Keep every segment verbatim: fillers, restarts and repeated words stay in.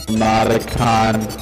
Emoticon.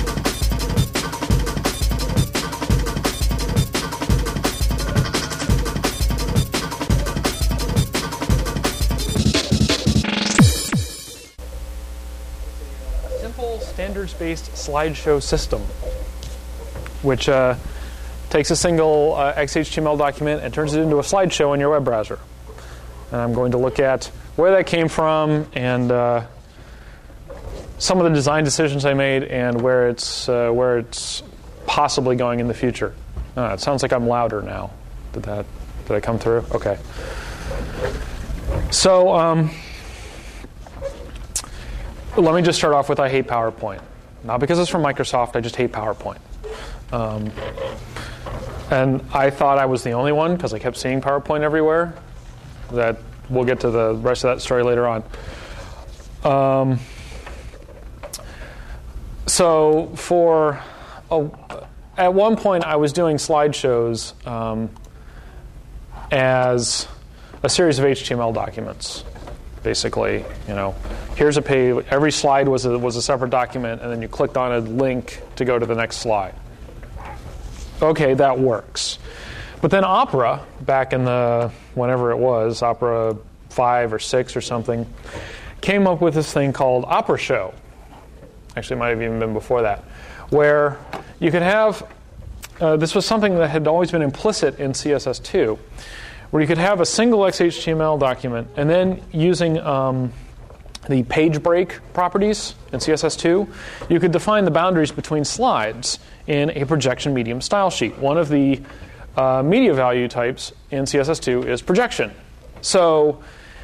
Standards-based slideshow system, which uh, takes a single uh, X H T M L document and turns it into a slideshow in your web browser. And I'm going to look at where that came from and uh, some of the design decisions I made and where it's uh, where it's possibly going in the future. Uh, it sounds like I'm louder now. Did that did I come through? Okay. So. Um, Let me just start off with I hate PowerPoint. Not because it's from Microsoft, I just hate PowerPoint. Um, and I thought I was the only one because I kept seeing PowerPoint everywhere. That we'll get to the rest of that story later on. Um, so for a, at one point I was doing slideshows um, as a series of H T M L documents. Basically, you know, here's a page. Every slide was a, was a separate document, and then you clicked on a link to go to the next slide. Okay, that works. But then Opera, back in the whenever it was, Opera five or six or something, came up with this thing called Opera Show. Actually, it might have even been before that, where you could have. Uh, this was something that had always been implicit in C S S two. Where you could have a single X H T M L document, and then using um, the page break properties in C S S two, you could define the boundaries between slides in a projection medium style sheet. One of the uh, media value types in C S S two is projection. So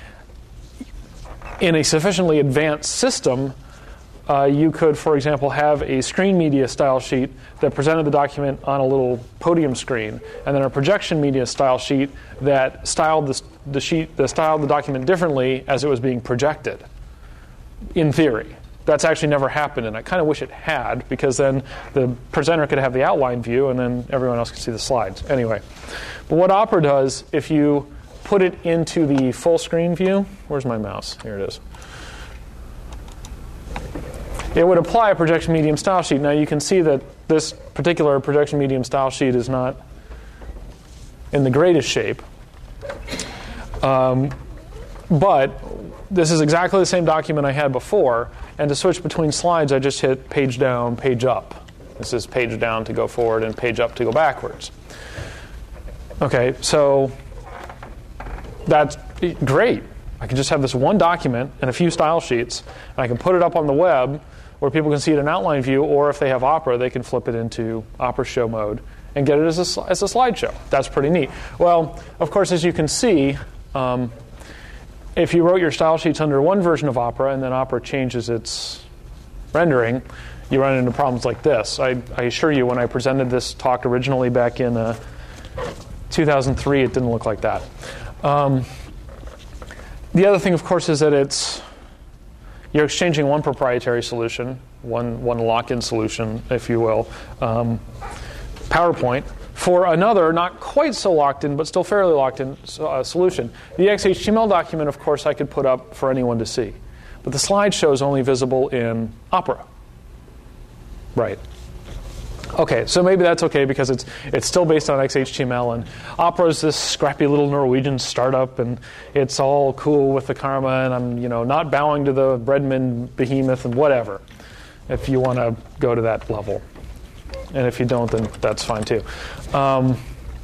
in a sufficiently advanced system, uh, you could, for example, have a screen media style sheet that presented the document on a little podium screen, and then a projection media style sheet that styled the, the sheet, that styled the document differently as it was being projected. In theory, that's actually never happened, and I kind of wish it had, because then the presenter could have the outline view, and then everyone else could see the slides. Anyway, but what Opera does, if you put it into the full screen view, where's my mouse? Here it is. It would apply a projection medium style sheet. Now you can see that this particular projection medium style sheet is not in the greatest shape. Um, but this is exactly the same document I had before. And to switch between slides, I just hit page down, page up. This is page down to go forward and page up to go backwards. Okay, so that's great. I can just have this one document and a few style sheets, and I can put it up on the web where people can see it in outline view, or if they have Opera, they can flip it into Opera Show mode and get it as a, as a slideshow. That's pretty neat. Well, of course, as you can see, um, if you wrote your style sheets under one version of Opera and then Opera changes its rendering, you run into problems like this. I, I assure you, when I presented this talk originally back in uh, two thousand three, it didn't look like that. Um, the other thing, of course, is that it's you're exchanging one proprietary solution, one one lock-in solution, if you will, um, PowerPoint, for another, not quite so locked in, but still fairly locked in uh, solution. The X H T M L document, of course, I could put up for anyone to see. But the slideshow is only visible in Opera. Right. Okay, so maybe that's okay because it's it's still based on X H T M L, and Opera is this scrappy little Norwegian startup, and it's all cool with the karma, and I'm you know not bowing to the Breadman behemoth and whatever. If you want to go to that level, and if you don't, then that's fine too. Um,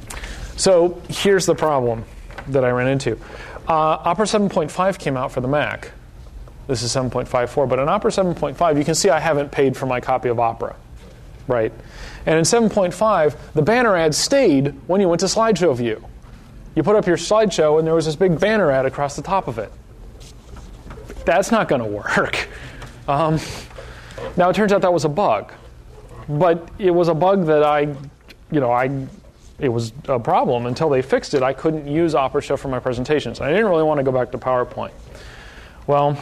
so here's the problem that I ran into. Uh, Opera seven point five came out for the Mac. This is seven point five four, but in Opera seven point five, you can see I haven't paid for my copy of Opera. Right. And in seven point five, the banner ad stayed when you went to slideshow view. You put up your slideshow, and there was this big banner ad across the top of it. That's not going to work. Um, now, it turns out that was a bug. But it was a bug that I, you know, I, it was a problem. Until they fixed it, I couldn't use Opera Show for my presentations. I didn't really want to go back to PowerPoint. Well,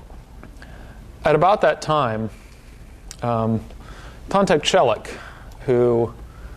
at about that time, um, Tontek Celik, who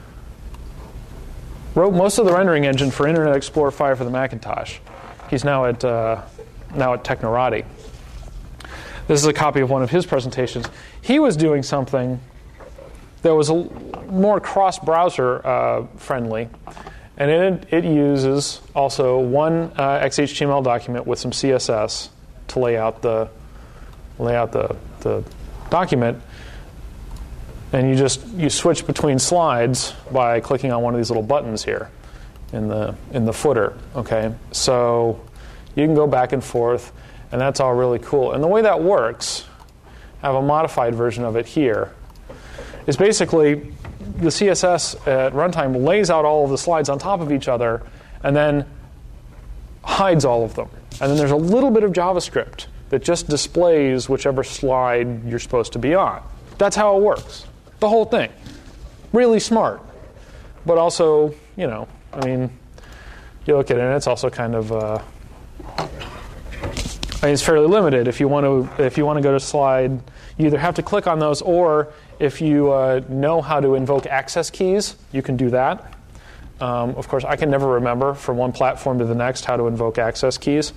wrote most of the rendering engine for Internet Explorer five for the Macintosh. He's now at uh, now at Technorati. This is a copy of one of his presentations. He was doing something that was a, more cross-browser uh, friendly, and it, it uses also one uh, X H T M L document with some C S S to lay out the lay out the, the document, and you just you switch between slides by clicking on one of these little buttons here in the in the footer. Okay, so you can go back and forth, and that's all really cool. And the way that works, I have a modified version of it here, is basically the C S S at runtime lays out all of the slides on top of each other and then hides all of them. And then there's a little bit of JavaScript that just displays whichever slide you're supposed to be on. That's how it works. The whole thing. Really smart. But also, you know, I mean, you look at it and it's also kind of, uh, I mean, it's fairly limited. If you want to, if you want to go to slide, you either have to click on those, or if you uh, know how to invoke access keys, you can do that. Um, of course, I can never remember from one platform to the next how to invoke access keys.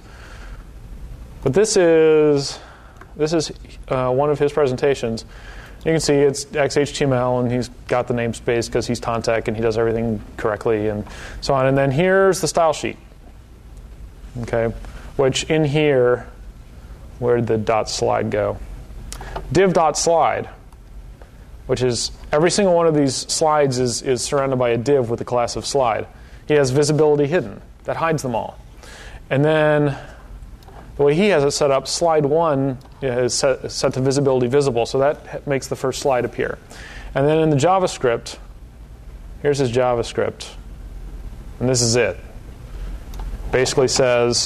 But this is this is uh, one of his presentations. You can see it's X H T M L, and he's got the namespace because he's Tontech and he does everything correctly and so on. And then here's the style sheet. Okay, which in here, where did the dot slide go? Div dot slide, which is every single one of these slides is, is surrounded by a div with the class of slide. He has visibility hidden. That hides them all. And then the way he has it set up, slide one is set, set to visibility visible, so that makes the first slide appear. And then in the JavaScript, here's his JavaScript, and this is it. Basically says,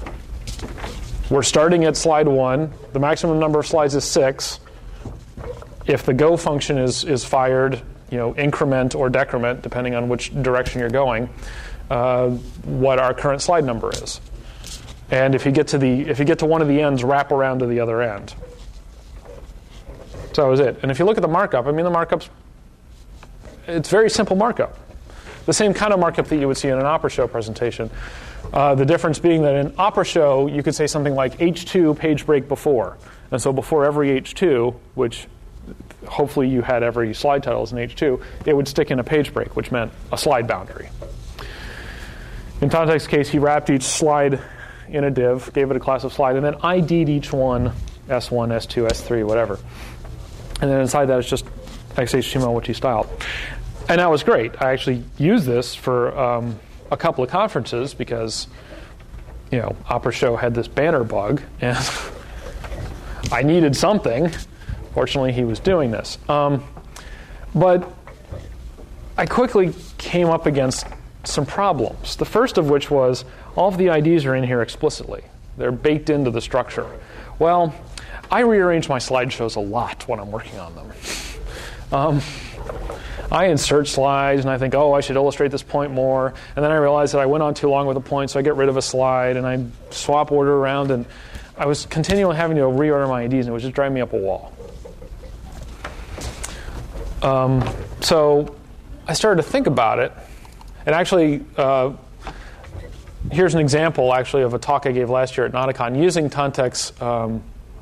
we're starting at slide one. The maximum number of slides is six. If the go function is is fired, you know, increment or decrement, depending on which direction you're going, uh, what our current slide number is. And if you get to the if you get to one of the ends, wrap around to the other end. So that was it. And if you look at the markup, I mean, the markup's it's very simple markup. The same kind of markup that you would see in an Opera Show presentation. Uh, the difference being that in Opera Show, you could say something like H two page break before. And so before every H two, which hopefully you had every slide title as an H two, it would stick in a page break, which meant a slide boundary. In Tontech's case, he wrapped each slide in a div, gave it a class of slide, and then I D'd each one S one, S two, S three, whatever. And then inside that is just X H T M L, which he styled. And that was great. I actually used this for um, a couple of conferences because, you know, Opera Show had this banner bug, and I needed something. Fortunately, he was doing this. Um, but I quickly came up against some problems. The first of which was all of the I Ds are in here explicitly. They're baked into the structure. Well, I rearrange my slideshows a lot when I'm working on them. Um, I insert slides, and I think, oh, I should illustrate this point more. And then I realize that I went on too long with a point, so I get rid of a slide, and I swap order around. And I was continually having to reorder my I Ds, and it was just driving me up a wall. Um, so I started to think about it. And actually, uh, here's an example, actually, of a talk I gave last year at Nauticon using Tontech's um,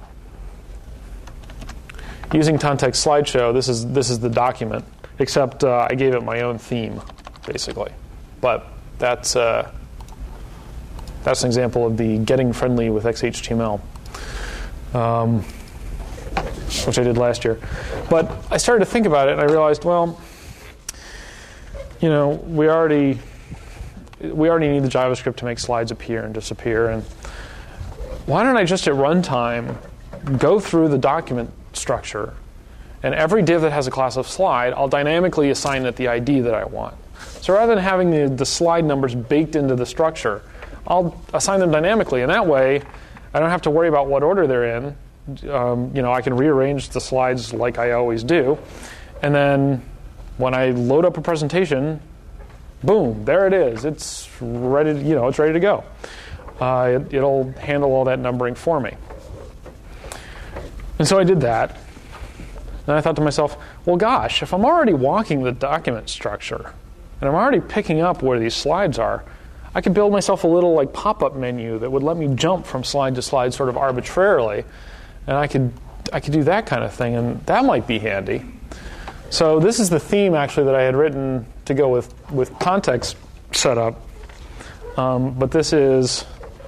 using Tontech's slideshow. This is this is the document, except uh, I gave it my own theme, basically. But that's uh, that's an example of the getting friendly with X H T M L, um, which I did last year. But I started to think about it, and I realized, well, you know, we already we already need the JavaScript to make slides appear and disappear, and why don't I just at runtime go through the document structure, and every div that has a class of slide, I'll dynamically assign it the I D that I want. So rather than having the, the slide numbers baked into the structure, I'll assign them dynamically, and that way I don't have to worry about what order they're in. Um, you know, I can rearrange the slides like I always do, and then when I load up a presentation, boom, there it is. It's ready. To, you know, it's ready to go. Uh, it, it'll handle all that numbering for me. And so I did that. And I thought to myself, well, gosh, if I'm already walking the document structure, and I'm already picking up where these slides are, I could build myself a little like pop-up menu that would let me jump from slide to slide sort of arbitrarily. and I could I could do that kind of thing, and that might be handy. So this is the theme actually that I had written to go with with context setup, um, but this is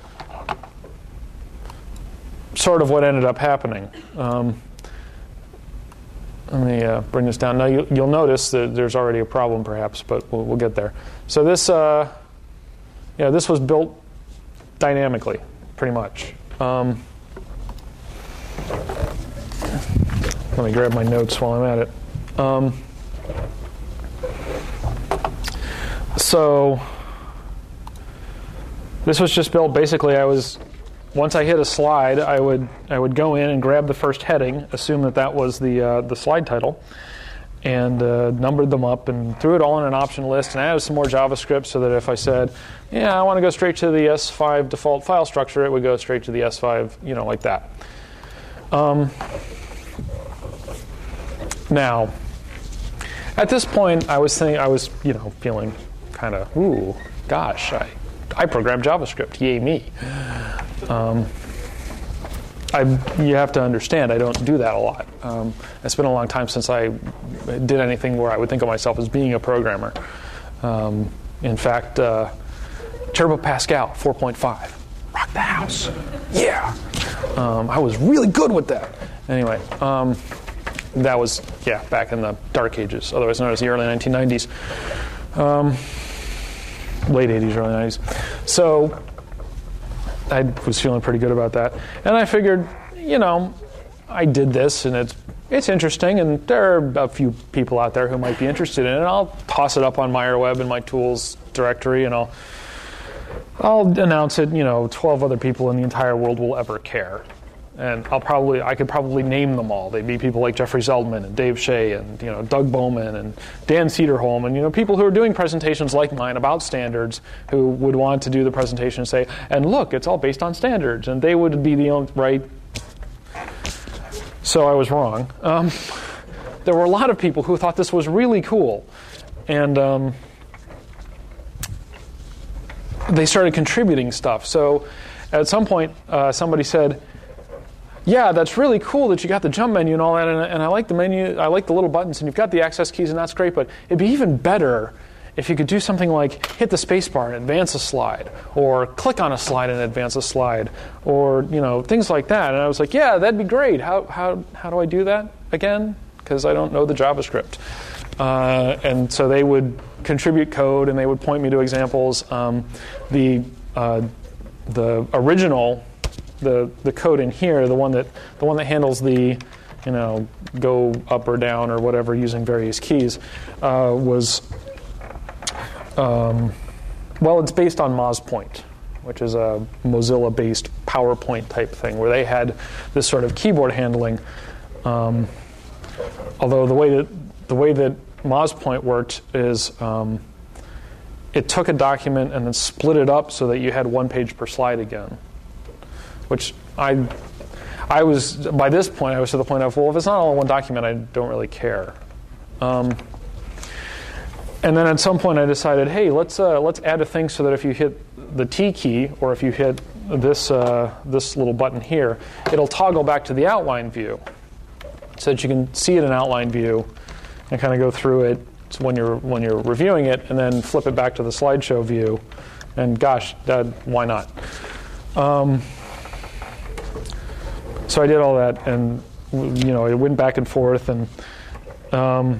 sort of what ended up happening. Um, let me uh, bring this down. Now you, you'll notice that there's already a problem, perhaps, but we'll, we'll get there. So this, uh, yeah, this was built dynamically, pretty much. Um, let me grab my notes while I'm at it. Um, so this was just built. Basically, I was. Once I hit a slide, I would I would go in and grab the first heading, assume that that was the uh, the slide title, and uh, numbered them up and threw it all in an option list and added some more JavaScript so that if I said, yeah, I want to go straight to the S five default file structure, it would go straight to the S five, you know, like that. Um, now, at this point, I was thinking, I was, you know, feeling kind of, ooh, gosh, I I program JavaScript, yay me. Um, I, you have to understand, I don't do that a lot. Um, it's been a long time since I did anything where I would think of myself as being a programmer. Um, in fact, uh, Turbo Pascal four point five, rock the house, yeah. Um, I was really good with that. Anyway, um, that was, yeah, back in the dark ages, otherwise known as the early nineteen nineties. Um, late eighties, early nineties. So I was feeling pretty good about that. And I figured, you know, I did this, and it's it's interesting, and there are a few people out there who might be interested in it. And I'll toss it up on MeyerWeb in my tools directory, and I'll I'll announce it. You know, twelve other people in the entire world will ever care. And I'll probably, I could probably name them all. They'd be people like Jeffrey Zeldman and Dave Shea and, you know, Doug Bowman and Dan Cederholm and, you know, people who are doing presentations like mine about standards who would want to do the presentation and say, and look, it's all based on standards. And they would be the only, right? So I was wrong. Um, there were a lot of people who thought this was really cool. And um, they started contributing stuff. So at some point, uh, somebody said, yeah, that's really cool that you got the jump menu and all that, and, and I like the menu, I like the little buttons, and you've got the access keys, and that's great, but it'd be even better if you could do something like hit the space bar and advance a slide, or click on a slide and advance a slide, or, you know, things like that. And I was like, yeah, that'd be great. How how how do I do that again? Because I don't know the JavaScript. Uh, and so they would contribute code, and they would point me to examples. Um, the uh, the original The, the code in here, the one that the one that handles the, you know, go up or down or whatever using various keys, uh, was, um, well, it's based on MozPoint, which is a Mozilla-based PowerPoint type thing where they had this sort of keyboard handling. Um, although the way that the way that MozPoint worked is um, it took a document and then split it up so that you had one page per slide again. Which I, I was, by this point, I was to the point of, well, if it's not all in one document, I don't really care. Um, and then at some point I decided, hey, let's uh, let's add a thing so that if you hit the T key, or if you hit this uh, this little button here, it'll toggle back to the outline view, so that you can see it in outline view and kind of go through it when you're when you're reviewing it, and then flip it back to the slideshow view. And gosh, that, why not? Um, So I did all that, and, you know, it went back and forth, and um,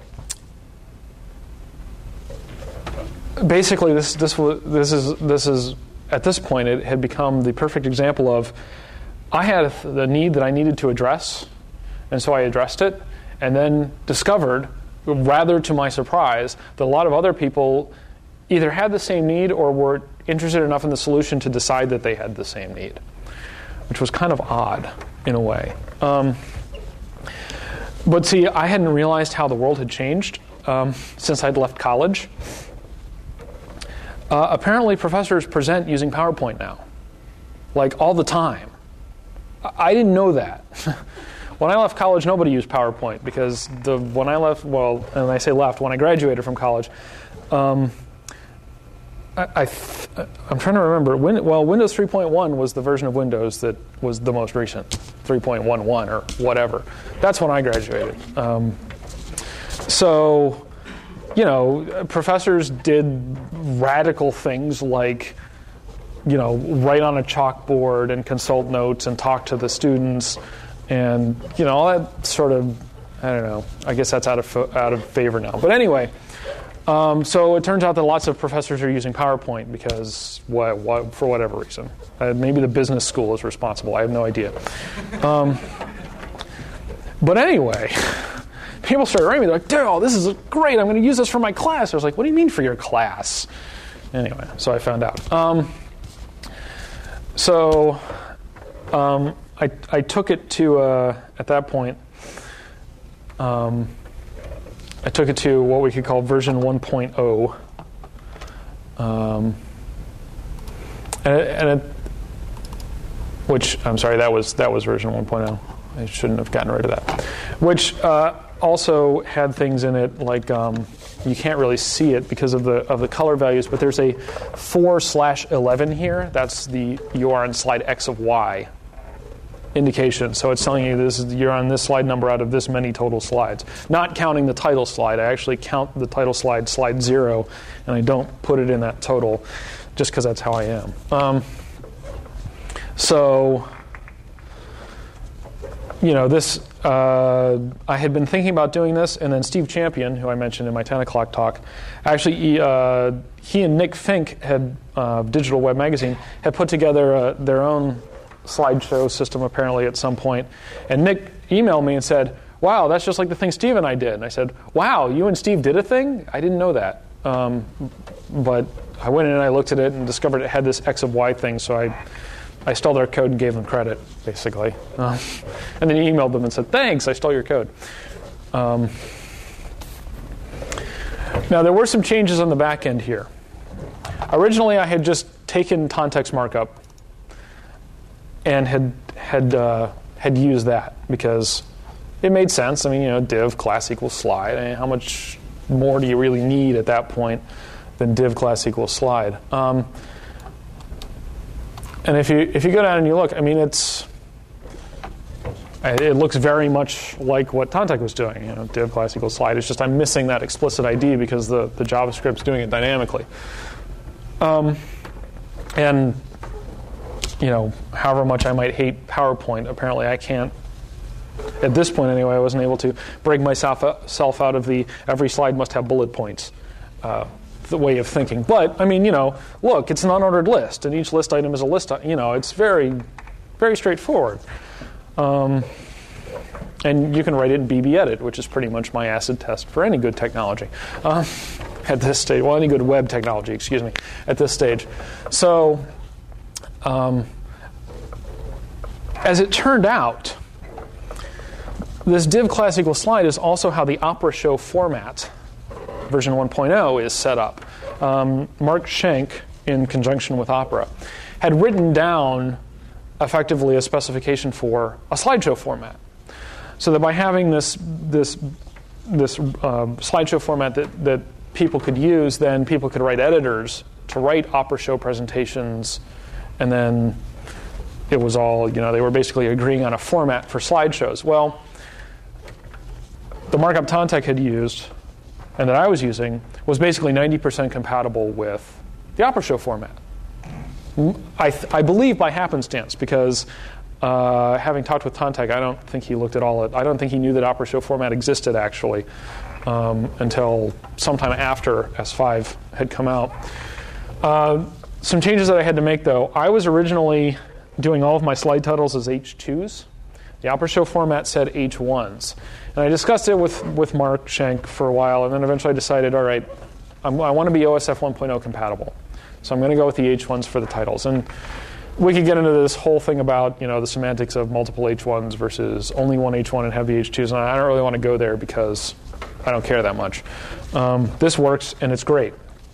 basically this this was this is this is at this point it had become the perfect example of I had the need that I needed to address, and so I addressed it, and then discovered, rather to my surprise, that a lot of other people either had the same need or were interested enough in the solution to decide that they had the same need, which was kind of odd in a way. Um, but see, I hadn't realized how the world had changed um, since I'd left college. Uh, apparently, professors present using PowerPoint now, like all the time. I didn't know that. When I left college, nobody used PowerPoint because the when I left, well, and I say left, when I graduated from college, um, I, I th- I'm trying to remember. Win- well, Windows three point one was the version of Windows that was the most recent, three point eleven or whatever. That's when I graduated. Um, so, you know, professors did radical things like, you know, write on a chalkboard and consult notes and talk to the students, and you know, all that sort of, I don't know. I guess that's out of fo- out of favor now. But anyway. Um, so it turns out that lots of professors are using PowerPoint because, what, what, for whatever reason. Uh, maybe the business school is responsible. I have no idea. Um, but anyway, people started writing me. They're like, "Daryl, this is great. I'm going to use this for my class." I was like, "What do you mean for your class?" Anyway, so I found out. Um, so um, I, I took it to, uh, at that point, um, I took it to what we could call version one point oh. Um, and it, and it, which, I'm sorry, that was that was version one point oh. I shouldn't have gotten rid of that. Which uh, also had things in it like, um, you can't really see it because of the of the color values, but there's a four slash eleven here. That's the, you are on slide X of Y indication. So it's telling you this is, you're on this slide number out of this many total slides. Not counting the title slide. I actually count the title slide, slide zero, and I don't put it in that total just because that's how I am. Um, so, you know, this, uh, I had been thinking about doing this, and then Steve Champion, who I mentioned in my ten o'clock talk, actually, he, uh, he and Nick Fink had, uh, Digital Web Magazine, had put together uh, their own slideshow system apparently at some point. And Nick emailed me and said, "Wow, that's just like the thing Steve and I did." And I said, "Wow, you and Steve did a thing? I didn't know that." Um, but I went in and I looked at it and discovered it had this X of Y thing, so I I stole their code and gave them credit, basically. Um, and then he emailed them and said, "Thanks, I stole your code." Um, now, there were some changes on the back end here. Originally, I had just taken context markup and had had uh, had used that because it made sense. I mean, you know, div class equals slide. I mean, how much more do you really need at that point than div class equals slide? Um, and if you if you go down and you look, I mean, it's it looks very much like what Tontech was doing. You know, div class equals slide. It's just I'm missing that explicit I D because the the JavaScript's doing it dynamically. Um, and you know, however much I might hate PowerPoint, apparently I can't, at this point anyway, I wasn't able to break myself self out of the every slide must have bullet points uh, the way of thinking. But, I mean, you know, look, it's an unordered list, and each list item is a list, you know, it's very, very straightforward. Um, and you can write it in B B Edit, which is pretty much my acid test for any good technology uh, at this stage. Well, any good web technology, excuse me, at this stage. So, Um, as it turned out, this div class equals slide is also how the Opera Show format, version one point oh, is set up. Um, Mark Schenk, in conjunction with Opera, had written down effectively a specification for a slideshow format, so that by having this this this uh, slideshow format that that people could use, then people could write editors to write Opera Show presentations. And then it was all, you know, they were basically agreeing on a format for slideshows. Well, the markup Tontech had used, and that I was using, was basically ninety percent compatible with the Opera Show format. I, th- I believe by happenstance, because uh, having talked with Tontech, I don't think he looked at all. At, I don't think he knew that Opera Show format existed, actually, um, until sometime after S five had come out. Uh, Some changes that I had to make, though. I was originally doing all of my slide titles as H twos. The Opera Show format said H ones. And I discussed it with, with Mark Schenk for a while, and then eventually I decided, all right, I'm, I want to be O S F one point oh compatible. So I'm going to go with the H ones for the titles. And we could get into this whole thing about, you know, the semantics of multiple H ones versus only one H one and heavy H twos. And I don't really want to go there because I don't care that much. Um, this works, and it's great.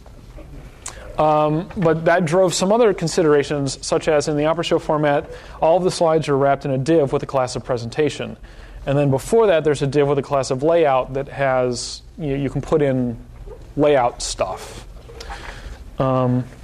Um, but that drove some other considerations, such as in the Opera Show format, all of the slides are wrapped in a div with a class of presentation. And then before that, there's a div with a class of layout that has, you know, you can put in layout stuff. Um,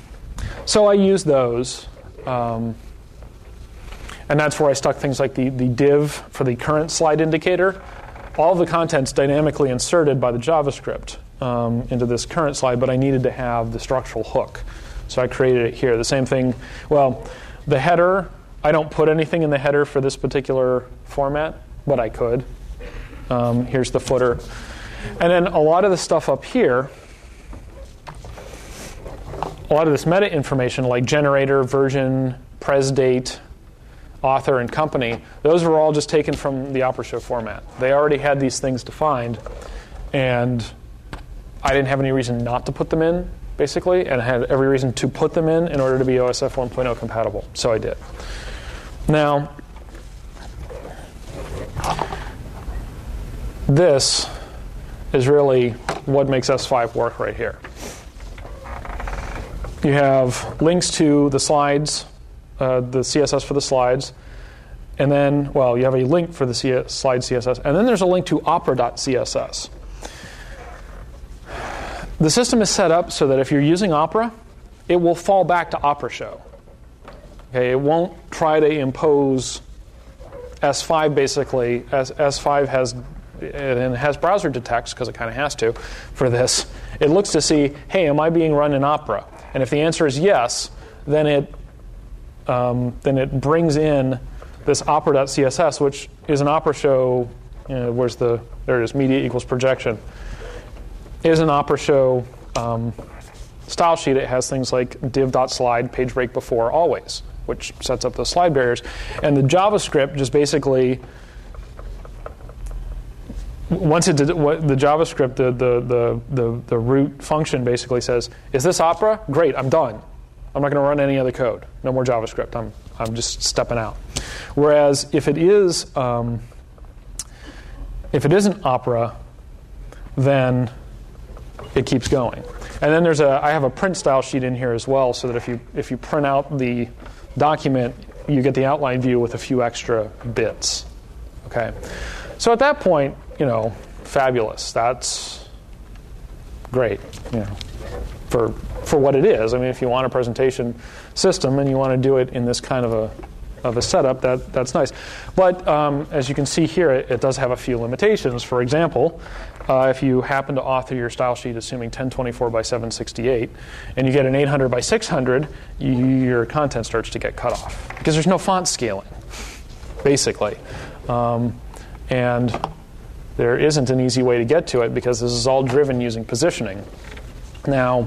So I use those. Um, and that's where I stuck things like the, the div for the current slide indicator. All of the content's dynamically inserted by the JavaScript um, into this current slide, but I needed to have the structural hook. So I created it here. The same thing, well, the header, I don't put anything in the header for this particular format, but I could. Um, here's the footer. And then a lot of the stuff up here, a lot of this meta information like generator, version, pres date, author, and company, those were all just taken from the Opera Show format. They already had these things defined, and I didn't have any reason not to put them in, basically, and I had every reason to put them in in order to be O S F one point oh compatible. So I did. Now, this is really what makes S five work right here. You have links to the slides, uh, the C S S for the slides, and then, well, you have a link for the C S, slide C S S, and then there's a link to opera dot C S S. The system is set up so that if you're using Opera, it will fall back to Opera Show. Okay, it won't try to impose S five basically. S, S5 has and it has browser detects because it kind of has to for this. It looks to see, hey, am I being run in Opera? And if the answer is yes, then it um, then it brings in this opera dot C S S, which is an Opera Show. You know, where's the there it is? Media equals projection. Is an Opera Show um, style sheet. It has things like div.slide, page break before, always, which sets up the slide barriers. And the JavaScript just basically, once it did, what the JavaScript, the, the, the, the, the root function basically says, is this Opera? Great, I'm done. I'm not going to run any other code. No more JavaScript. I'm, I'm just stepping out. Whereas if it is, um, if it isn't Opera, then it keeps going. And then there's a, I have a print style sheet in here as well, so that if you if you print out the document, you get the outline view with a few extra bits. Okay, so at that point, you know, fabulous. That's great, you know, for for what it is. I mean, if you want a presentation system and you want to do it in this kind of a of a setup, that that's nice. But um, as you can see here, it, it does have a few limitations. For example, uh, if you happen to author your style sheet assuming ten twenty-four by seven sixty-eight, and you get an eight hundred by six hundred, you, your content starts to get cut off because there's no font scaling, basically. Um, and there isn't an easy way to get to it because this is all driven using positioning. Now,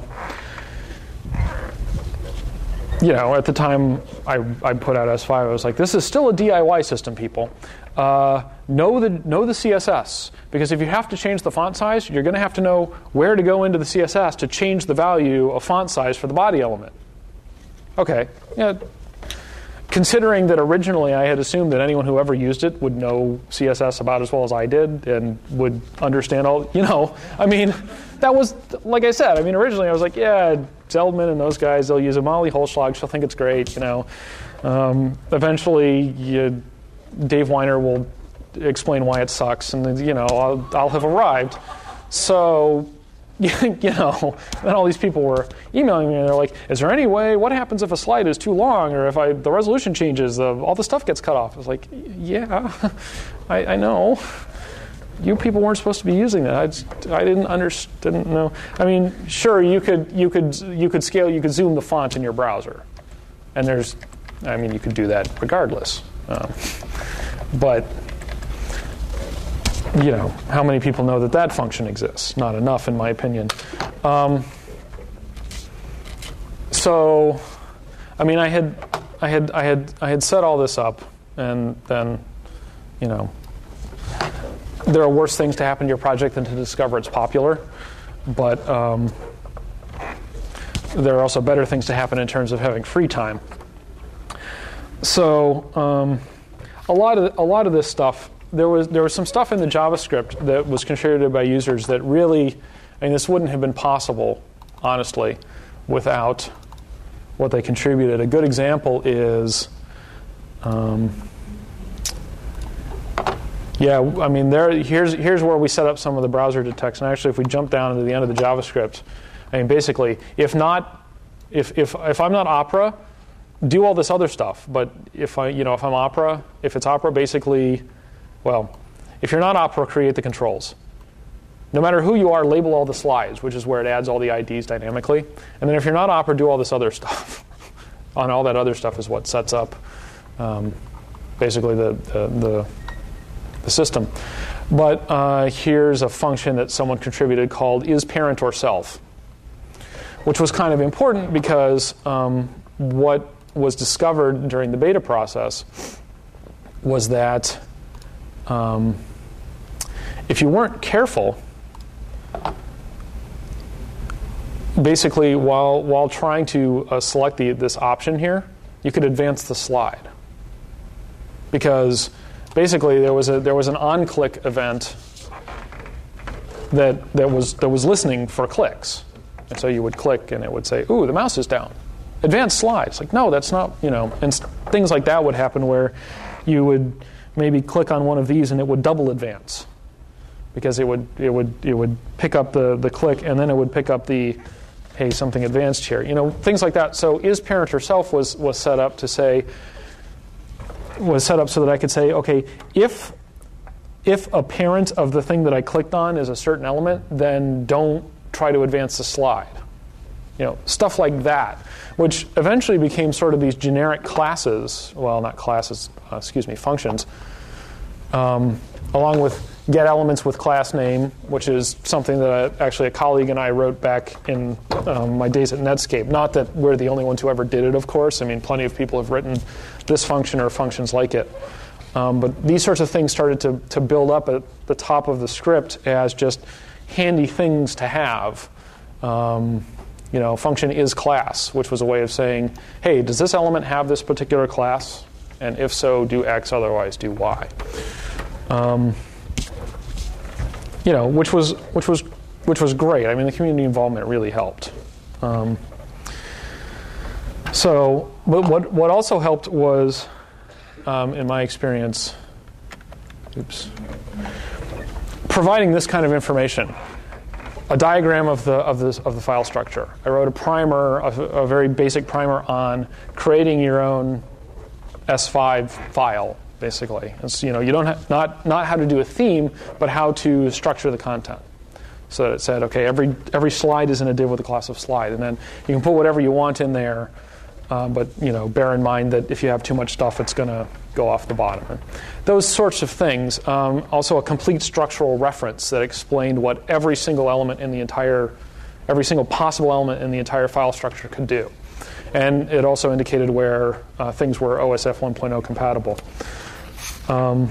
you know, at the time I, I put out S five, I was like, this is still a D I Y system, people. Uh, know the know the C S S, because if you have to change the font size, you're going to have to know where to go into the C S S to change the value of font size for the body element. Okay, yeah. Considering that originally I had assumed that anyone who ever used it would know C S S about as well as I did and would understand all, you know, I mean, that was, like I said, I mean, originally I was like, yeah, Zeldman and those guys, they'll use a Molly Holschlag, she'll think it's great, you know. Um, eventually, you, Dave Weiner will explain why it sucks, and, you know, I'll, I'll have arrived. So, you know, then all these people were emailing me, and they're like, is there any way, what happens if a slide is too long, or if I, the resolution changes, the, all the stuff gets cut off? I was like, yeah, I, I know. You people weren't supposed to be using that. I, just, I didn't understand, didn't know. I mean, sure, you could you could you could scale, you could zoom the font in your browser, and there's, I mean, you could do that regardless. Um, but you know, how many people know that that function exists? Not enough, in my opinion. Um, so, I mean, I had I had I had I had set all this up, and then, you know, there are worse things to happen to your project than to discover it's popular, but um, there are also better things to happen in terms of having free time. So um, a lot of a lot of this stuff, there was there was some stuff in the JavaScript that was contributed by users that really, I mean, this wouldn't have been possible, honestly, without what they contributed. A good example is. Um, Yeah, I mean, there. Here's here's where we set up some of the browser detects. And actually, if we jump down to the end of the JavaScript, I mean, basically, if not, If if if I'm not Opera, do all this other stuff. But if I you know if I'm Opera, if it's Opera, basically, well, if you're not Opera, create the controls. No matter who you are, label all the slides, which is where it adds all the I Ds dynamically. And then if you're not Opera, do all this other stuff. And all that other stuff is what sets up um, basically the, the, the, the system. But uh, here's a function that someone contributed called isParent_Self, which was kind of important because um, what was discovered during the beta process was that um, if you weren't careful, basically, while while trying to uh, select the, this option here, you could advance the slide, because basically there was a there was an on-click event that that was that was listening for clicks, and so you would click and it would say, "Ooh, the mouse is down." Advanced slide. It's like, no, that's not, you know, and things like that would happen where you would maybe click on one of these and it would double advance, because it would it would it would pick up the the click and then it would pick up the hey, something advanced here, you know, things like that. So isParent_Self was was set up to say was set up so that I could say, okay, if if a parent of the thing that I clicked on is a certain element, then don't try to advance the slide, you know, stuff like that, which eventually became sort of these generic classes. Well, not classes, uh, excuse me, functions, um, along with get elements with class name, which is something that I, actually a colleague and I wrote back in um, my days at Netscape. Not that we're the only ones who ever did it, of course. I mean, plenty of people have written this function or functions like it. Um, but these sorts of things started to, to build up at the top of the script as just handy things to have. Um, you know, function is class, which was a way of saying, hey, does this element have this particular class? And if so, do X, otherwise do Y. Um, You know, which was which was which was great. I mean, the community involvement really helped. Um, so, but what what also helped was, um, in my experience, oops, providing this kind of information, a diagram of the of this of the file structure. I wrote a primer, a, a very basic primer on creating your own S five file. Basically, it's, you know, you don't have, not not how to do a theme, but how to structure the content. So that it said, okay, every every slide is in a div with a class of slide, and then you can put whatever you want in there. Uh, but you know, bear in mind that if you have too much stuff, it's going to go off the bottom. And those sorts of things. Um, also, a complete structural reference that explained what every single element in the entire, every single possible element in the entire file structure could do, and it also indicated where uh, things were O S F one point oh compatible. Um,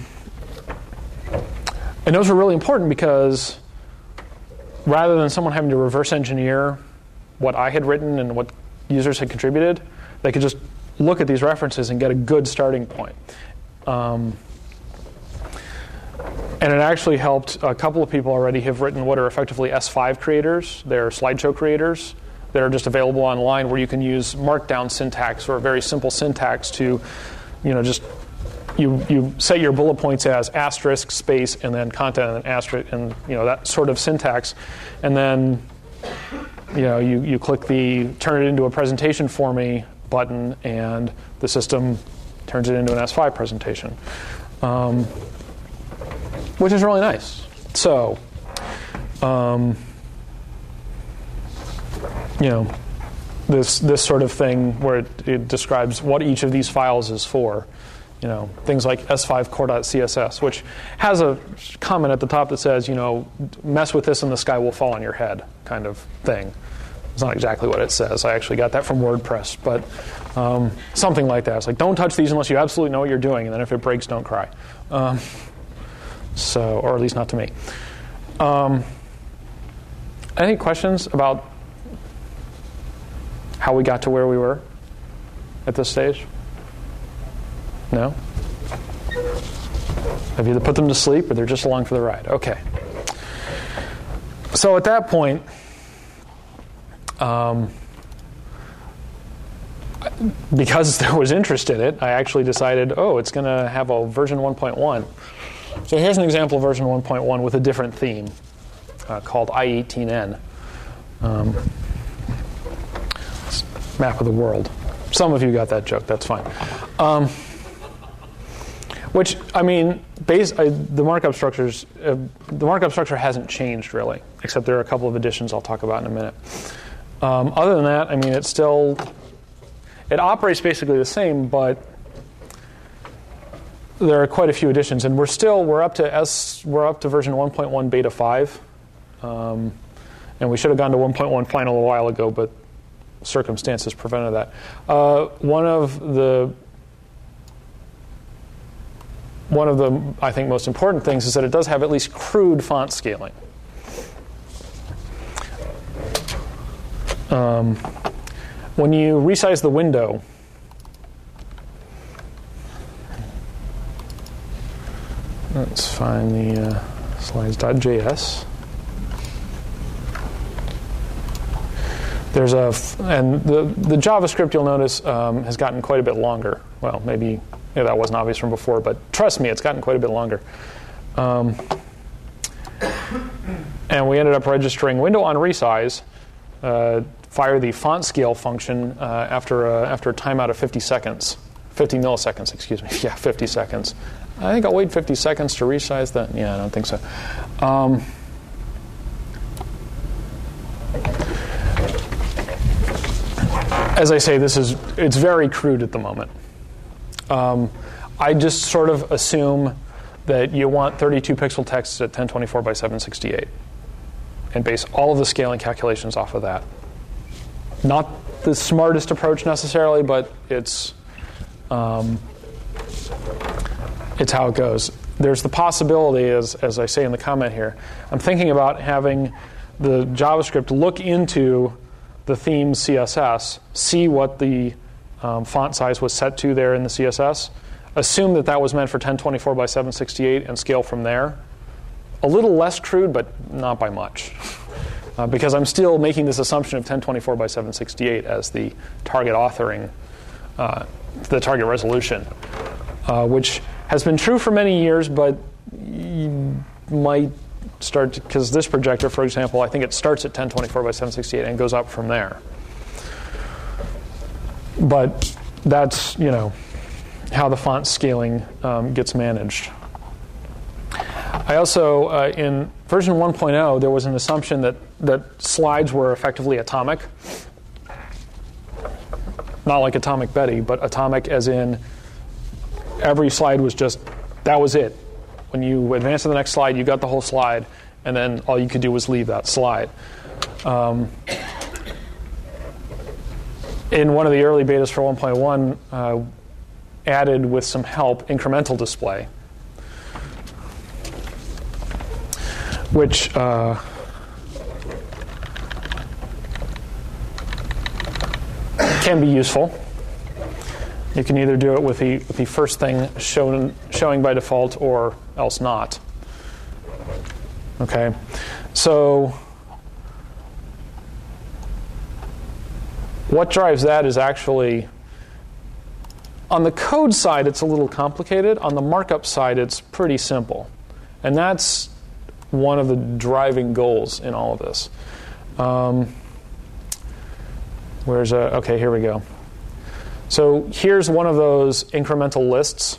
and those were really important because rather than someone having to reverse engineer what I had written and what users had contributed, they could just look at these references and get a good starting point. Um, and it actually helped. A couple of people already have written what are effectively S five creators. They're slideshow creators that are just available online, where you can use markdown syntax or a very simple syntax to, you know, just You you set your bullet points as asterisk, space, and then content, and asterisk, and you know that sort of syntax, and then you know you, you click the turn it into a presentation for me button, and the system turns it into an S five presentation, um, which is really nice. So, um, you know, this this sort of thing where it, it describes what each of these files is for. You know, things like S five core.css, which has a comment at the top that says, you know, mess with this and the sky will fall on your head, kind of thing. It's not exactly what it says. I actually got that from WordPress, but um, something like that. It's like, don't touch these unless you absolutely know what you're doing, and then if it breaks, don't cry. Um, so, or at least not to me. Um, any questions about how we got to where we were at this stage? No? Have you either put them to sleep or they're just along for the ride? Okay. So at that point, um, because there was interest in it, I actually decided, oh, it's going to have a version one point one. So here's an example of version one point one with a different theme uh, called I eighteen N. Um, map of the world. Some of you got that joke. That's fine. Um, which, I mean, base, I, the markup structures, uh, the markup structure hasn't changed really, except there are a couple of additions I'll talk about in a minute. Um, other than that, I mean, it's still, it operates basically the same, but there are quite a few additions, and we're still we're up to S we're up to version one point one beta five, um, and we should have gone to one point one final a while ago, but circumstances prevented that. Uh, one of the one of the I think most important things is that it does have at least crude font scaling. Um, when you resize the window, let's find the uh, slides.js. There's a, f- and the, the JavaScript you'll notice um, has gotten quite a bit longer. Well, maybe yeah, that wasn't obvious from before, but trust me, it's gotten quite a bit longer. Um, and we ended up registering window on resize, uh, fire the font scale function uh, after a, after a timeout of fifty seconds, fifty milliseconds, excuse me. Yeah, fifty seconds. I think I'll wait fifty seconds to resize that. Yeah, I don't think so. Um, as I say, this is it's very crude at the moment. Um, I just sort of assume that you want thirty-two pixel text at ten twenty-four by seven sixty-eight, and base all of the scaling calculations off of that. Not the smartest approach necessarily, but it's. Um, It's how it goes. There's the possibility, as, as I say in the comment here, I'm thinking about having the JavaScript look into the theme C S S, see what the um, font size was set to there in the C S S, assume that that was meant for ten twenty-four by seven sixty-eight, and scale from there. A little less crude, but not by much. Uh, because I'm still making this assumption of ten twenty-four by seven sixty-eight as the target authoring, uh, the target resolution, uh, which has been true for many years, but you might start, because this projector, for example, I think it starts at ten twenty-four by seven sixty-eight and goes up from there. But that's, you know, how the font scaling um, gets managed. I also, uh, in version one point oh, there was an assumption that, that slides were effectively atomic. Not like Atomic Betty, but atomic as in every slide was just, that was it. When you advance to the next slide, you got the whole slide, and then all you could do was leave that slide. Um, in one of the early betas for one point one, uh, added with some help incremental display, which uh, can be useful. You can either do it with the, with the first thing shown, showing by default or else not. Okay, so what drives that is actually, on the code side, it's a little complicated. On the markup side, it's pretty simple. And that's one of the driving goals in all of this. Um, where's a, okay, here we go. So here's one of those incremental lists.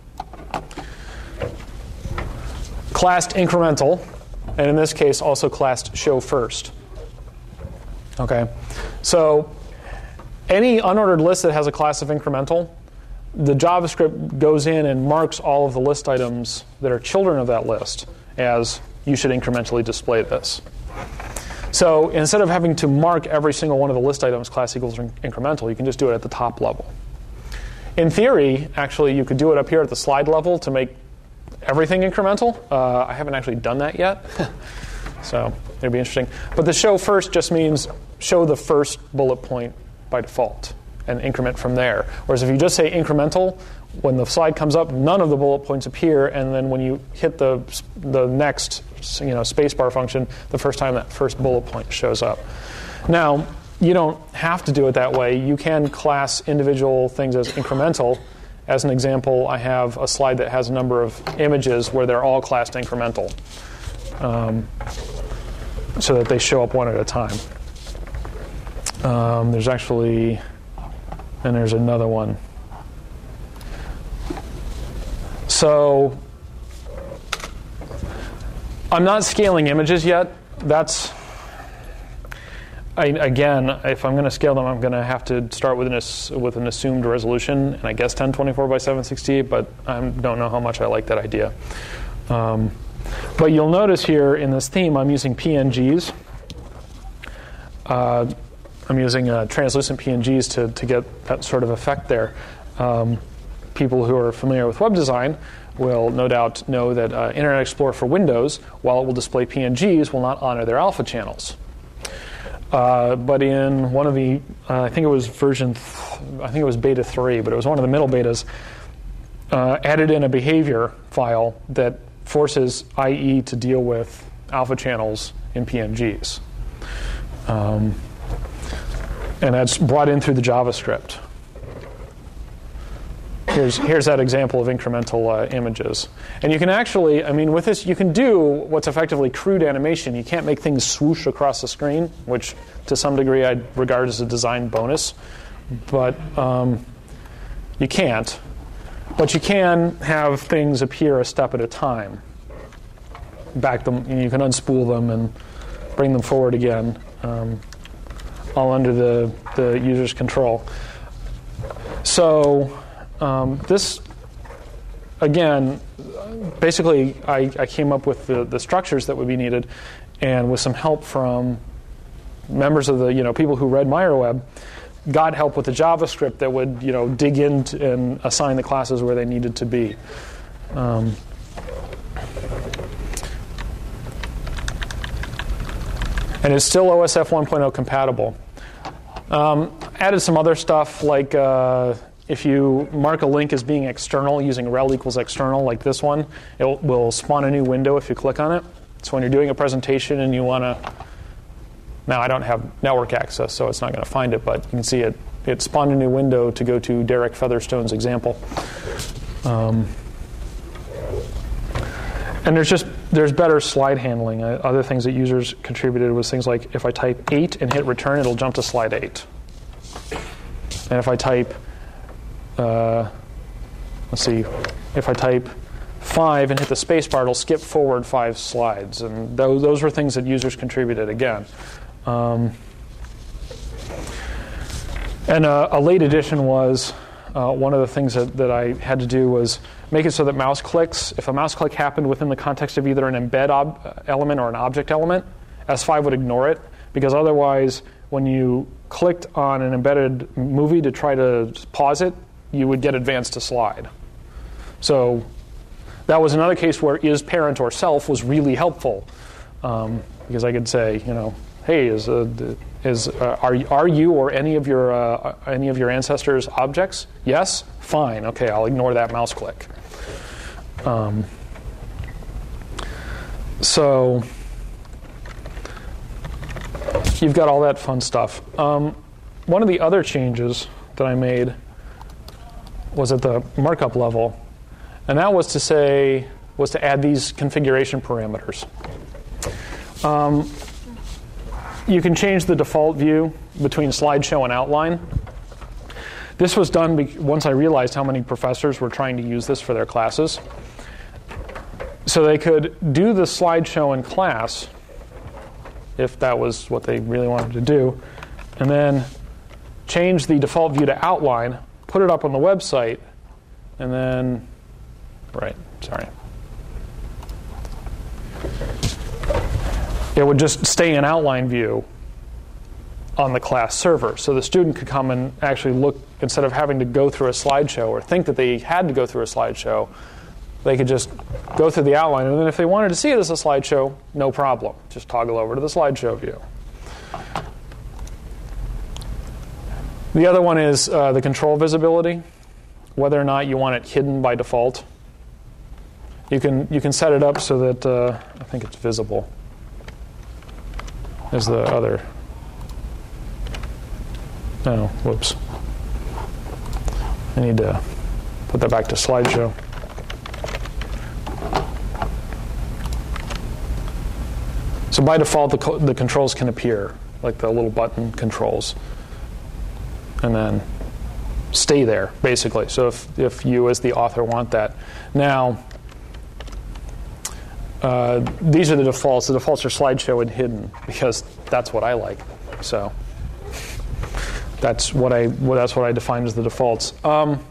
Classed incremental, and in this case also classed show first. Okay, so any unordered list that has a class of incremental, the JavaScript goes in and marks all of the list items that are children of that list as you should incrementally display this. So instead of having to mark every single one of the list items class equals incremental, you can just do it at the top level. In theory, actually, you could do it up here at the slide level to make everything incremental. Uh, I haven't actually done that yet, so it'd be interesting. But the show first just means show the first bullet point by default and increment from there. Whereas if you just say incremental, when the slide comes up, none of the bullet points appear, and then when you hit the the next, you know, spacebar function, the first time that first bullet point shows up. Now, you don't have to do it that way. You can class individual things as incremental. As an example, I have a slide that has a number of images where they're all classed incremental, um, so that they show up one at a time. Um, there's actually And there's another one. So I'm not scaling images yet. That's, I, again, if I'm going to scale them, I'm going to have to start with an, with an assumed resolution, and I guess ten twenty-four by seven sixty-eight, but I don't know how much I like that idea. Um, but you'll notice here in this theme, I'm using P N Gs. Uh, I'm using uh, translucent P N Gs to, to get that sort of effect there. Um, people who are familiar with web design will no doubt know that uh, Internet Explorer for Windows, while it will display P N Gs, will not honor their alpha channels. Uh, but in one of the, uh, I think it was version, th- I think it was beta three, but it was one of the middle betas, uh, added in a behavior file that forces I E to deal with alpha channels in P N Gs. Um, and that's brought in through the JavaScript. Here's, here's that example of incremental uh, images. And you can actually, I mean, with this, you can do what's effectively crude animation. You can't make things swoosh across the screen, which to some degree I regard as a design bonus. But um, you can't. But you can have things appear a step at a time. Back them, you can unspool them and bring them forward again, um, all under the, the user's control. So um, this, again, basically I, I came up with the, the structures that would be needed, and with some help from members of the, you know, people who read MyroWeb, got help with the JavaScript that would, you know, dig in and assign the classes where they needed to be. Um, and it's still O S F one point oh compatible. Um, added some other stuff, like uh, if you mark a link as being external using rel equals external, like this one, it will spawn a new window if you click on it. So when you're doing a presentation and you want to, now I don't have network access, so it's not going to find it, but you can see it, it spawned a new window to go to Derek Featherstone's example. Um, and there's just, there's better slide handling. Uh, other things that users contributed was things like if I type eight and hit return, it'll jump to slide eight. And if I type, uh, let's see, if I type five and hit the space bar, it'll skip forward five slides. And those, those were things that users contributed again. Um, and uh, a late addition was, uh, one of the things that, that I had to do was make it so that mouse clicks, if a mouse click happened within the context of either an embed ob- element or an object element, S five would ignore it, because otherwise when you clicked on an embedded movie to try to pause it, you would get advanced to slide. So that was another case where is parent or self was really helpful, um, because I could say, you know, hey, is uh, is uh, are are you or any of your uh, any of your ancestors objects? Yes, fine, okay, I'll ignore that mouse click. Um, so you've got all that fun stuff. Um, one of the other changes that I made was at the markup level, and that was to say was to add these configuration parameters. Um, you can change the default view between slideshow and outline. This was done be- once I realized how many professors were trying to use this for their classes. So they could do the slideshow in class, if that was what they really wanted to do, and then change the default view to outline, put it up on the website, and then, right, sorry. It would just stay in outline view on the class server. So the student could come and actually look, instead of having to go through a slideshow or think that they had to go through a slideshow, they could just go through the outline. And then if they wanted to see it as a slideshow, no problem. Just toggle over to the slideshow view. The other one is uh, the control visibility, whether or not you want it hidden by default. You can you can set it up so that uh, I think it's visible. There's the other. Oh, whoops. I need to put that back to slideshow. So by default, the, co- the controls can appear, like the little button controls. And then stay there, basically. So if, if you as the author want that. Now, uh, these are the defaults. The defaults are slideshow and hidden because that's what I like. So that's what I well, that's what I define as the defaults. Um,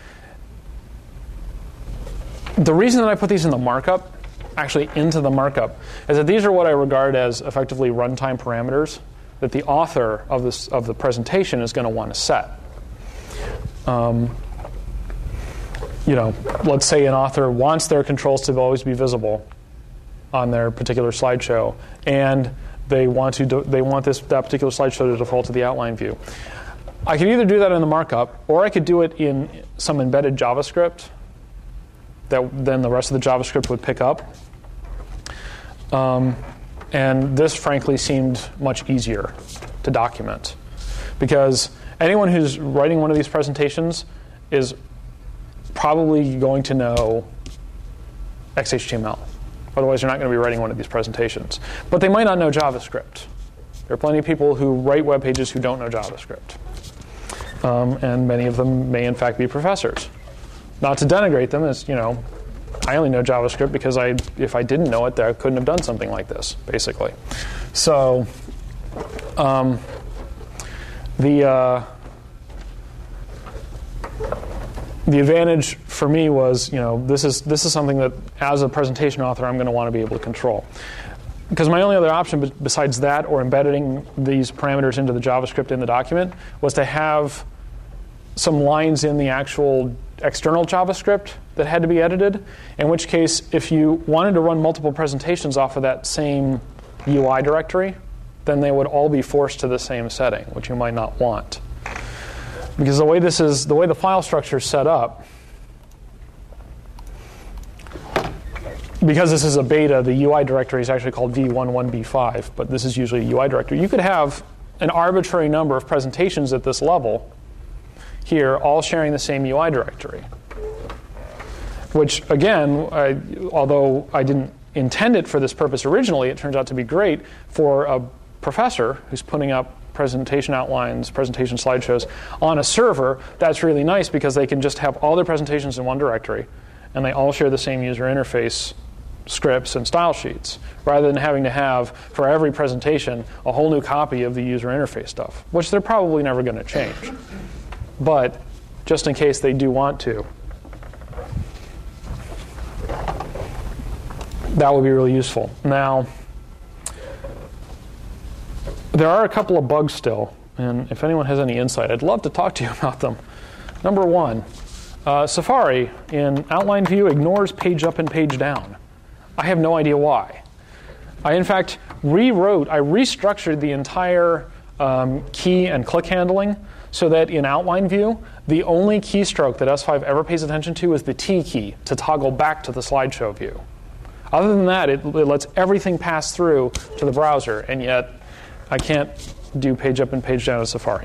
the reason that I put these in the markup, actually into the markup, is that these are what I regard as effectively runtime parameters that the author of this of the presentation is going to want to set. Um, you know, let's say an author wants their controls to always be visible on their particular slideshow, and they want to do, they want this that particular slideshow to default to the outline view. I could either do that in the markup, or I could do it in some embedded JavaScript that then the rest of the JavaScript would pick up. Um, and this, frankly, seemed much easier to document, because anyone who's writing one of these presentations is probably going to know X H T M L. Otherwise, you're not going to be writing one of these presentations. But they might not know JavaScript. There are plenty of people who write web pages who don't know JavaScript. Um, and many of them may, in fact, be professors. Not to denigrate them, as you know, I only know JavaScript because I, if I didn't know it, I couldn't have done something like this, basically. So, um, the uh, the advantage for me was, you know, this is this is something that, as a presentation author, I'm going to want to be able to control. Because my only other option besides that, or embedding these parameters into the JavaScript in the document, was to have some lines in the actual external JavaScript that had to be edited, in which case, if you wanted to run multiple presentations off of that same U I directory, then they would all be forced to the same setting, which you might not want. Because the way this is, the way the file structure is set up, because this is a beta, the U I directory is actually called v eleven b five, but this is usually a U I directory. You could have an arbitrary number of presentations at this level here, all sharing the same U I directory. Which, again, I, although I didn't intend it for this purpose originally, it turns out to be great for a professor who's putting up presentation outlines, presentation slideshows on a server. That's really nice because they can just have all their presentations in one directory, and they all share the same user interface scripts and style sheets, rather than having to have, for every presentation, a whole new copy of the user interface stuff, which they're probably never going to change. But just in case they do want to, that would be really useful. Now, there are a couple of bugs still, and if anyone has any insight, I'd love to talk to you about them. Number one, uh, Safari in outline view ignores page up and page down. I have no idea why. I, in fact, rewrote, I restructured the entire um, key and click handling so that in outline view, the only keystroke that S five ever pays attention to is the T key to toggle back to the slideshow view. Other than that, it, it lets everything pass through to the browser, and yet I can't do page up and page down in Safari.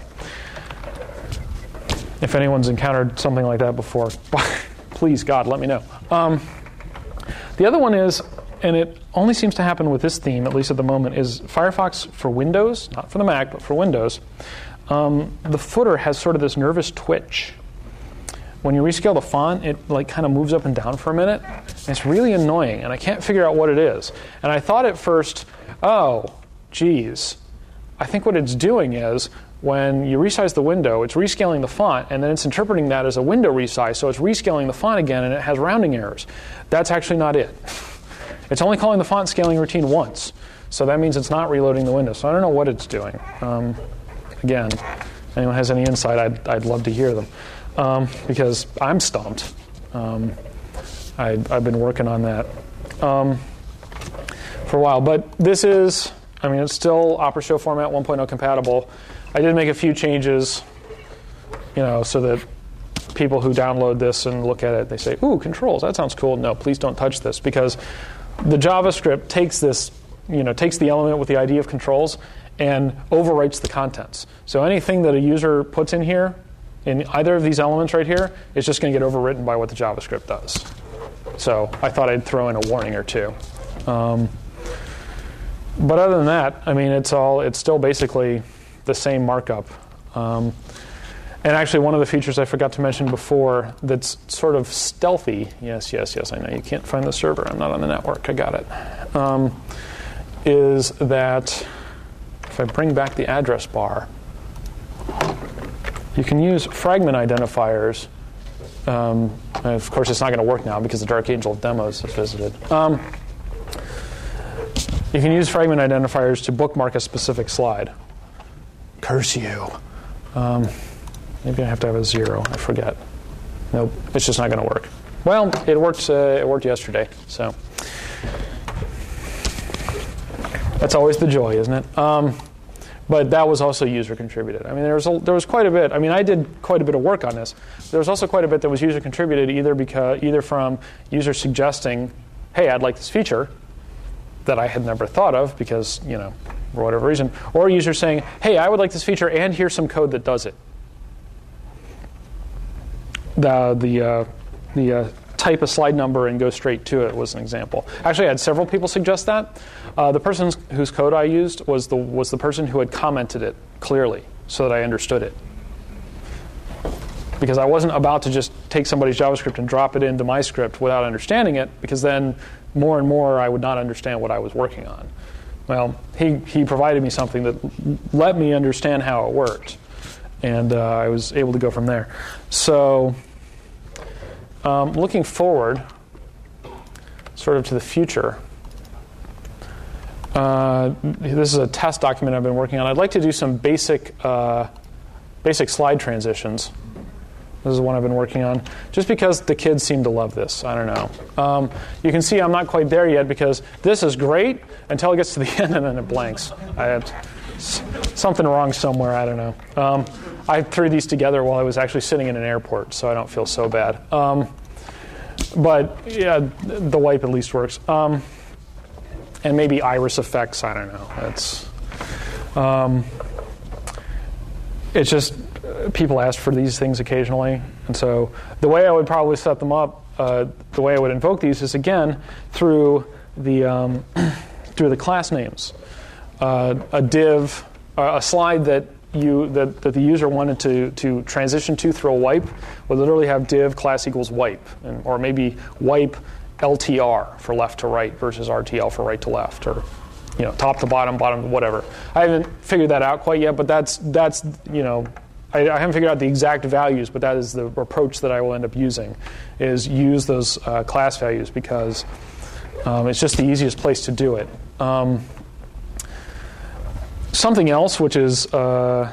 If anyone's encountered something like that before, please, God, let me know. Um, the other one is, and it only seems to happen with this theme, at least at the moment, is Firefox for Windows, not for the Mac, but for Windows. Um, the footer has sort of this nervous twitch. When you rescale the font, it like kind of moves up and down for a minute. And it's really annoying, and I can't figure out what it is. And I thought at first, oh, geez. I think what it's doing is when you resize the window, it's rescaling the font, and then it's interpreting that as a window resize, so it's rescaling the font again, and it has rounding errors. That's actually not it. It's only calling the font scaling routine once, so that means it's not reloading the window. So I don't know what it's doing. Um, again, if anyone has any insight, I'd, I'd love to hear them, um, because I'm stumped. Um, I, I've been working on that um, for a while, but this is... I mean, it's still Opera Show format one point oh compatible. I did make a few changes, you know, so that people who download this and look at it, they say, ooh, controls, that sounds cool. No, please don't touch this, because the JavaScript takes this, you know, takes the element with the I D of controls and overwrites the contents. So anything that a user puts in here, in either of these elements right here, is just going to get overwritten by what the JavaScript does. So I thought I'd throw in a warning or two. Um, But other than that, I mean, it's all it's still basically the same markup. Um, And actually, one of the features I forgot to mention before that's sort of stealthy, yes, yes, yes, I know you can't find the server, I'm not on the network, I got it, um, is that if I bring back the address bar, you can use fragment identifiers. Um, of course, it's not going to work now because the Dark Angel of Demos has visited. Um, you can use fragment identifiers to bookmark a specific slide. Curse you. Um, maybe I have to have a zero. I forget. Nope, it's just not going to work. Well, it worked. Uh, it worked yesterday, so that's always the joy, isn't it? Um, But that was also user contributed. I mean, there was a, there was quite a bit. I mean, I did quite a bit of work on this. There was also quite a bit that was user contributed, either because either from users suggesting, "Hey, I'd like this feature," that I had never thought of because, you know, for whatever reason, or users saying, "Hey, I would like this feature, and here's some code that does it." The the uh, the uh, type a slide number and go straight to it was an example. Actually, I had several people suggest that. Uh, the person whose code I used was the was the person who had commented it clearly so that I understood it. Because I wasn't about to just take somebody's JavaScript and drop it into my script without understanding it, because then more and more I would not understand what I was working on. Well, he, he provided me something that let me understand how it worked, and uh, I was able to go from there. So um, looking forward, sort of to the future, Uh, this is a test document I've been working on. I'd like to do some basic uh, basic slide transitions. This is one I've been working on, just because the kids seem to love this. I don't know. Um, you can see I'm not quite there yet because this is great until it gets to the end and then it blanks. I had something wrong somewhere. I don't know. Um, I threw these together while I was actually sitting in an airport, so I don't feel so bad. Um, but yeah, the wipe at least works. Um, And maybe iris effects, I don't know. It's, um, it's just uh, people ask for these things occasionally. And so the way I would probably set them up, uh, the way I would invoke these is, again, through the, um, through the class names. Uh, a div, uh, a slide that, you, that, that the user wanted to, to transition to through a wipe would literally have div class equals wipe, and, or maybe wipe L T R for left to right versus R T L for right to left, or you know, top to bottom, bottom to whatever. I haven't figured that out quite yet, but that's that's you know, I, I haven't figured out the exact values, but that is the approach that I will end up using, is use those uh, class values because um, it's just the easiest place to do it. Um, something else, which is uh,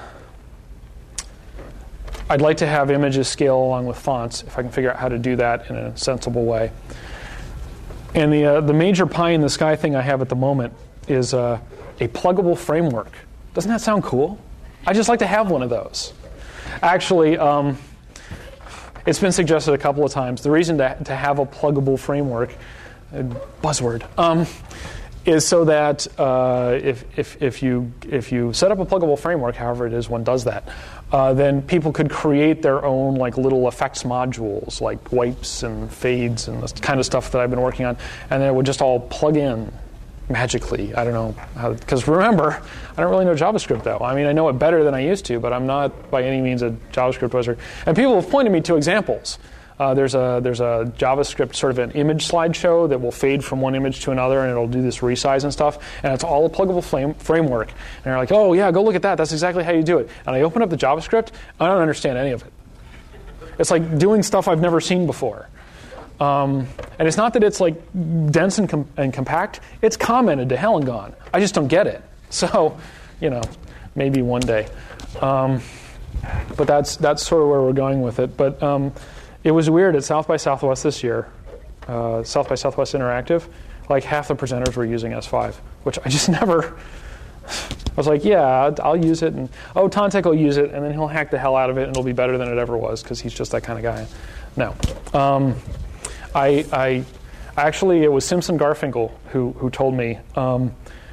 I'd like to have images scale along with fonts if I can figure out how to do that in a sensible way. And the uh, the major pie in the sky thing I have at the moment is uh, a pluggable framework. Doesn't that sound cool? I just like to have one of those. Actually, um, it's been suggested a couple of times. The reason to, to have a pluggable framework, uh, buzzword, um, is so that uh, if if if you if you set up a pluggable framework, however it is one does that, uh, then people could create their own like little effects modules, like wipes and fades and the kind of stuff that I've been working on, and then it would just all plug in magically. I don't know how, because remember, I don't really know JavaScript though. I mean, I know it better than I used to, but I'm not by any means a JavaScript wizard. And people have pointed me to examples. Uh, there's a there's a JavaScript sort of an image slideshow that will fade from one image to another, and it'll do this resize and stuff. And it's all a pluggable flame, framework. And they're like, oh yeah, go look at that. That's exactly how you do it. And I open up the JavaScript, I don't understand any of it. It's like doing stuff I've never seen before. Um, and it's not that it's like dense and, com- and compact. It's commented to hell and gone. I just don't get it. So, you know, maybe one day. Um, but that's that's sort of where we're going with it. But um, it was weird at South by Southwest this year, uh, South by Southwest Interactive, like half the presenters were using S five, which I just never, I was like, yeah, I'll use it, and oh, Tontek will use it, and then he'll hack the hell out of it, and it'll be better than it ever was, because he's just that kind of guy. No. Um, I, I actually, it was Simpson Garfinkel who, who told me, um,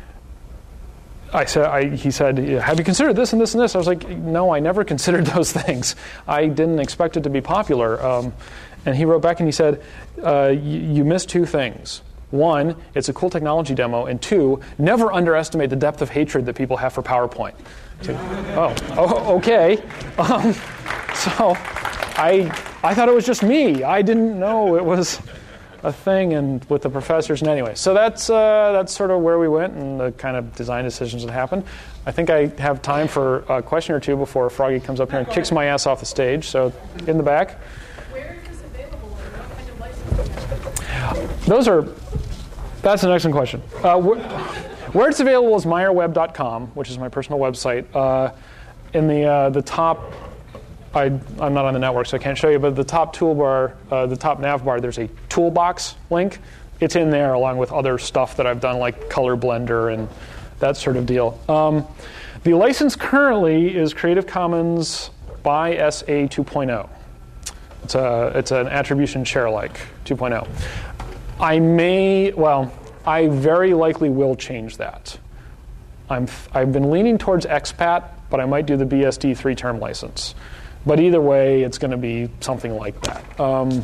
I said, I, he said, have you considered this and this and this? I was like, no, I never considered those things. I didn't expect it to be popular. Um, and he wrote back and he said, uh, you, you missed two things. One, it's a cool technology demo. And two, never underestimate the depth of hatred that people have for PowerPoint. So, oh, oh, okay. Um, So I I thought it was just me. I didn't know it was a thing, and with the professors. And anyway, so that's uh, that's sort of where we went and the kind of design decisions that happened. I think I have time for a question or two before Froggy comes up here and kicks my ass off the stage. So in the back. Where is this available and what kind of license do you have? Those are, that's an excellent question. Uh, wh- where it's available is meyer web dot com, which is my personal website. Uh, in the uh, the top, I, I'm not on the network, so I can't show you, but the top toolbar, uh, the top nav bar, there's a toolbox link. It's in there along with other stuff that I've done, like Color Blender and that sort of deal. Um, the license currently is Creative Commons by S A two point oh. It's a it's an attribution share-alike two point oh. I may, well, I very likely will change that. I'm I've been leaning towards expat, but I might do the B S D three-term license. But either way, it's going to be something like that. Um,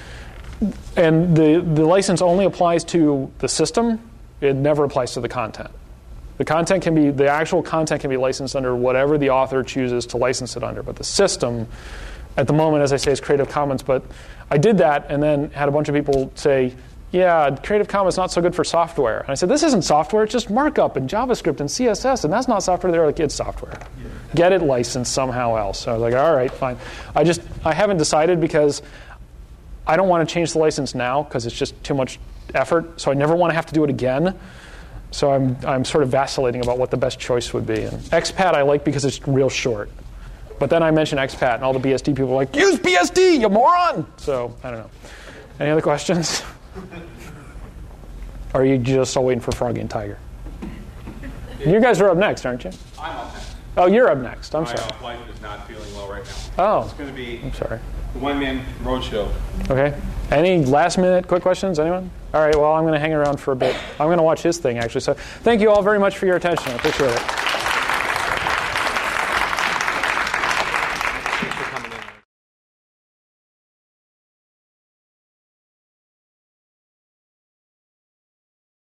and the the license only applies to the system. It never applies to the content. The content can be the actual content can be licensed under whatever the author chooses to license it under. But the system, at the moment, as I say, is Creative Commons. But I did that and then had a bunch of people say, yeah, Creative Commons is not so good for software. And I said, this isn't software, it's just markup and JavaScript and C S S, and that's not software. They're like, it's software. Yeah. Get it licensed somehow else. So I was like, all right, fine. I just, I haven't decided because I don't want to change the license now because it's just too much effort. So I never want to have to do it again. So I'm I'm sort of vacillating about what the best choice would be. And expat I like because it's real short. But then I mentioned expat, and all the B S D people are like, use B S D, you moron! So, I don't know. Any other questions? Or are you just all waiting for Froggy and Tiger? You guys are up next, aren't you? I'm up next. Oh, you're up next. I'm My sorry. uh, wife is not feeling well right now. Oh. It's going to be I'm sorry. the one-man roadshow. Okay. Any last-minute quick questions? Anyone? All right, well, I'm going to hang around for a bit. I'm going to watch his thing, actually. So thank you all very much for your attention. I appreciate it.